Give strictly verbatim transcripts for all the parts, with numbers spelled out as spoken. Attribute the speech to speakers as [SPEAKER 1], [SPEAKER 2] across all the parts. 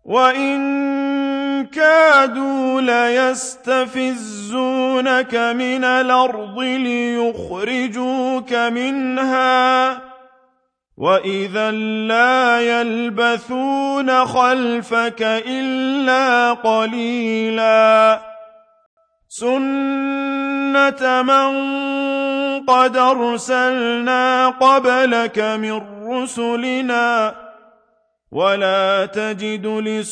[SPEAKER 1] وَإِن كَادُوا لَيَسْتَفِزُّونَكَ مِنَ الْأَرْضِ لِيُخْرِجُوكَ مِنْهَا ۖ وَإِذًا لَّا يَلْبَثُونَ خَلْفَكَ إِلَّا قَلِيلًا سُنَّةَ مَن قَدْ أَرْسَلْنَا قَبْلَكَ مِن رُّسُلِنَا ۖ وَلَا تَجِدُ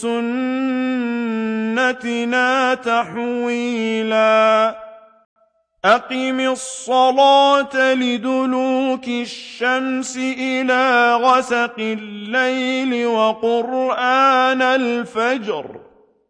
[SPEAKER 1] لِسُنَّتِنَا تَحْوِيلًا أَقِمِ الصَّلَاةَ لِدُلُوكِ الشَّمْسِ إِلَىٰ غَسَقِ اللَّيْلِ وَقُرْآنَ الْفَجْرِ ۖ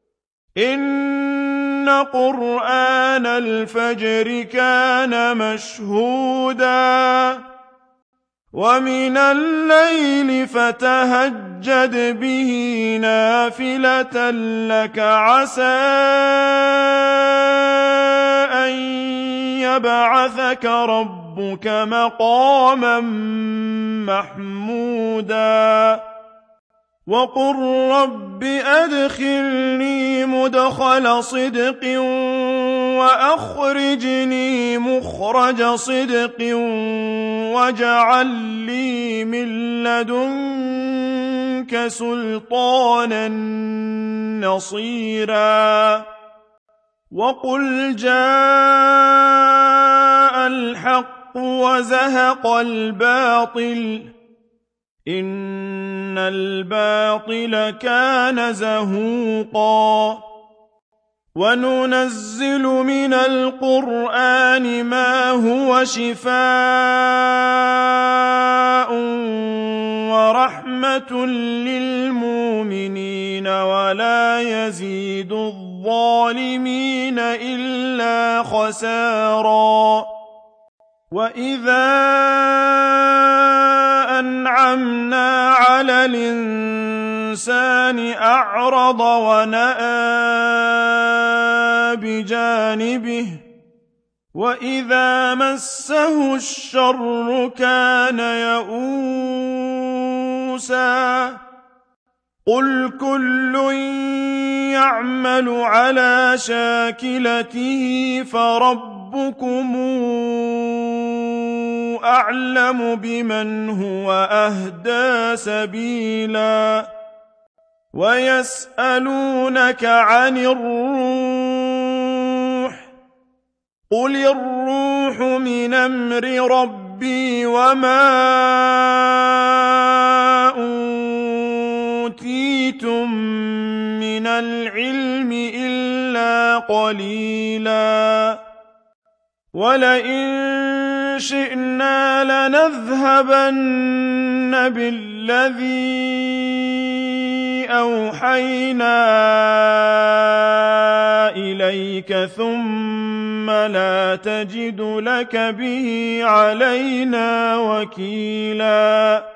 [SPEAKER 1] إِنَّ قُرْآنَ الْفَجْرِ كَانَ مَشْهُودًا وَمِنَ اللَّيْلِ فَتَهَجَّدْ بِهِ نَافِلَةً لَّكَ عَسَىٰ أَن يَبْعَثَكَ رَبُّكَ مَقَامًا مَّحْمُودًا وَقُل رَّبِّ أَدْخِلْنِي مُدْخَلَ صِدْقٍ وَأَخْرِجْنِي مُخْرَجَ صِدْقٍ وَاجْعَل لِّي مِن لَّدُنكَ سُلْطَانًا نَّصِيرًا وَقُلْ جَاءَ الْحَقُّ وَزَهَقَ الْبَاطِلُ ۚ إِنَّ الْبَاطِلَ كَانَ زَهُوقًا وَنُنَزِّلُ مِنَ الْقُرْآنِ مَا هُوَ شِفَاءٌ وَرَحْمَةٌ لِّلْمُؤْمِنِينَ وَلَا يَزِيدُ الظَّالِمِينَ إِلَّا خَسَارًا وَإِذَا أَنْعَمْنَا عَلَى الْإِنسَانِ أَعْرَضَ وَنَأَىٰ بِجَانِبِهِ وَإِذَا مَسَّهُ الشَّرُّ كَانَ يَئُوسًا قُلْ كُلٌّ يَعْمَلُ عَلَىٰ شَاكِلَتِهِ فَرَبُّكُمْ أَعْلَمُ بِمَنْ هُوَ أَهْدَىٰ سَبِيلًا وَيَسْأَلُونَكَ عَنِ الرُّوحِ ۖ قُلِ الرُّوحُ مِنْ أَمْرِ رَبِّي وَمَا أُوتِيتُم مِّنَ الْعِلْمِ إِلَّا قَلِيلًا وَلَئِن شِئْنَا لَنَذْهَبَنَّ بِالَّذِي أَوْحَيْنَا إِلَيْكَ ثُمَّ لَا تَجِدُ لَكَ بِهِ عَلَيْنَا وَكِيلًا